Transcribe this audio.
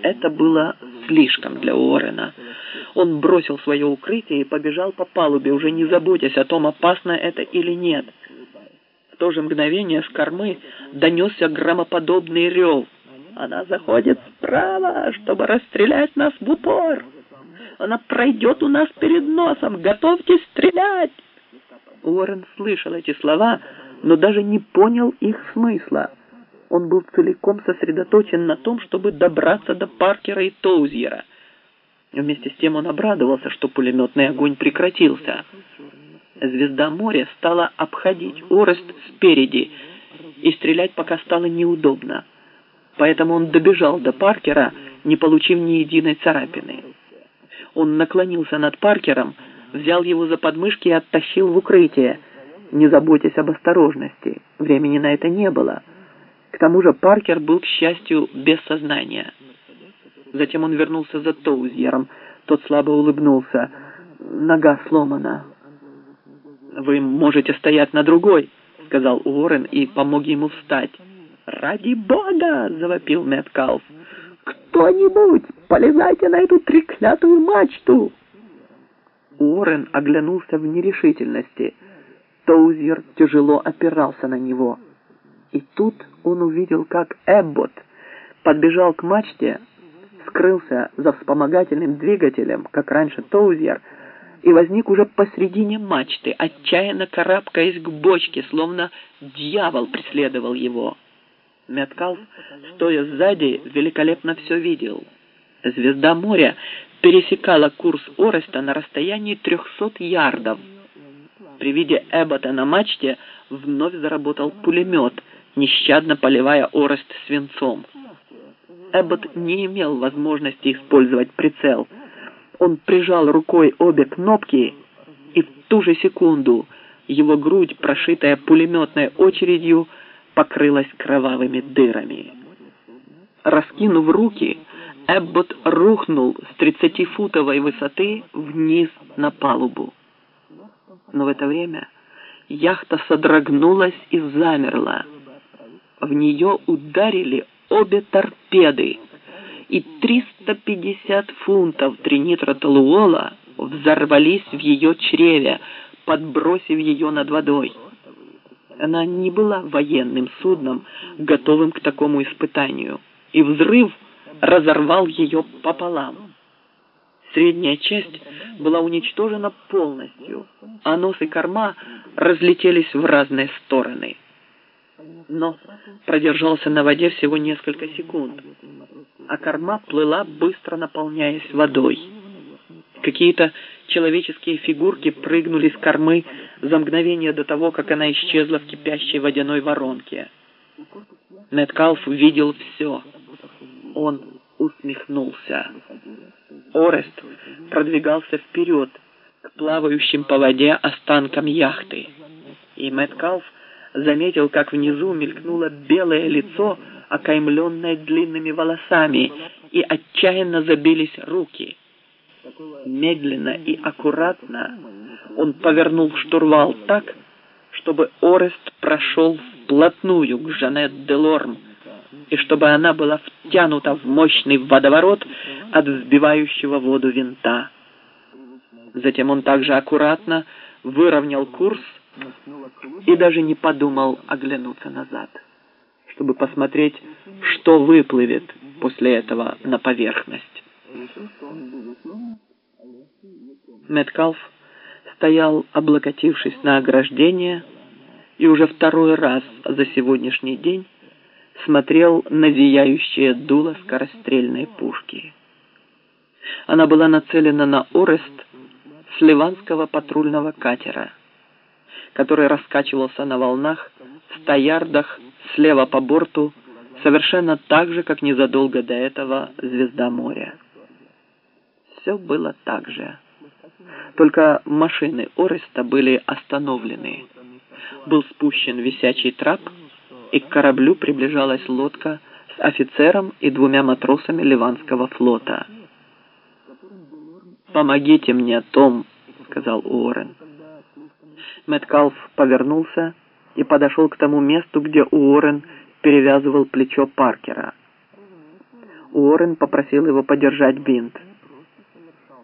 это было слишком для Уоррена. Он бросил свое укрытие и побежал по палубе, уже не заботясь о том, опасно это или нет. В то же мгновение с кормы донесся громоподобный рев. «Она заходит справа, чтобы расстрелять нас в упор! Она пройдет у нас перед носом! Готовьтесь стрелять!» Уоррен слышал эти слова, но даже не понял их смысла. Он был целиком сосредоточен на том, чтобы добраться до Паркера и Тоузьера. Вместе с тем он обрадовался, что пулеметный огонь прекратился. Звезда моря стала обходить Орест спереди, и стрелять пока стало неудобно. Поэтому он добежал до Паркера, не получив ни единой царапины. Он наклонился над Паркером, взял его за подмышки и оттащил в укрытие, не заботясь об осторожности. Времени на это не было. К тому же Паркер был, к счастью, без сознания. Затем он вернулся за Тоузьером. Тот слабо улыбнулся. «Нога сломана». «Вы можете стоять на другой», — сказал Уоррен и помог ему встать. «Ради Бога!» — завопил Мэткалф. «Кто-нибудь, полезайте на эту треклятую мачту!» Уоррен оглянулся в нерешительности. Тоузьер тяжело опирался на него. И тут он увидел, как Эбботт подбежал к мачте, скрылся за вспомогательным двигателем, как раньше Тоузьер, и возник уже посредине мачты, отчаянно карабкаясь к бочке, словно дьявол преследовал его. Мэткалф, стоя сзади, великолепно все видел. Звезда моря пересекала курс Ореста на расстоянии 300 ярдов. При виде Эбботта на мачте вновь заработал пулемет, нещадно поливая Орест свинцом. Эбботт не имел возможности использовать прицел. Он прижал рукой обе кнопки, и в ту же секунду его грудь, прошитая пулеметной очередью, покрылась кровавыми дырами. Раскинув руки, Эбботт рухнул с 30-футовой высоты вниз на палубу. Но в это время яхта содрогнулась и замерла. В нее ударили обе торпеды, и 350 фунтов тринитротолуола взорвались в ее чреве, подбросив ее над водой. Она не была военным судном, готовым к такому испытанию, и взрыв разорвал ее пополам. Средняя часть была уничтожена полностью, а нос и корма разлетелись в разные стороны. Нос продержался на воде всего несколько секунд, а корма плыла, быстро наполняясь водой. Какие-то человеческие фигурки прыгнули с кормы за мгновение до того, как она исчезла в кипящей водяной воронке. Мэткалф видел все. Он усмехнулся. Орест продвигался вперед к плавающим по воде останкам яхты, и Мэткалф заметил, как внизу мелькнуло белое лицо, окаймленное длинными волосами, и отчаянно забились руки. Медленно и аккуратно он повернул штурвал так, чтобы Орест прошел вплотную к Жанет Делорм, и чтобы она была втянута в мощный водоворот от взбивающего воду винта. Затем он также аккуратно выровнял курс и даже не подумал оглянуться назад, чтобы посмотреть, что выплывет после этого на поверхность. Мэткалф стоял, облокотившись на ограждение, и уже второй раз за сегодняшний день смотрел на зияющее дуло скорострельной пушки. Она была нацелена на Орест с ливанского патрульного катера, который раскачивался на волнах в 100 ярдах слева по борту, совершенно так же, как незадолго до этого звезда моря. Все было так же. Только машины Ореста были остановлены. Был спущен висячий трап, и к кораблю приближалась лодка с офицером и 2 матросами Ливанского флота. «Помогите мне, Том», — сказал Уоррен. Мэткалф повернулся и подошел к тому месту, где Уоррен перевязывал плечо Паркера. Уоррен попросил его подержать бинт.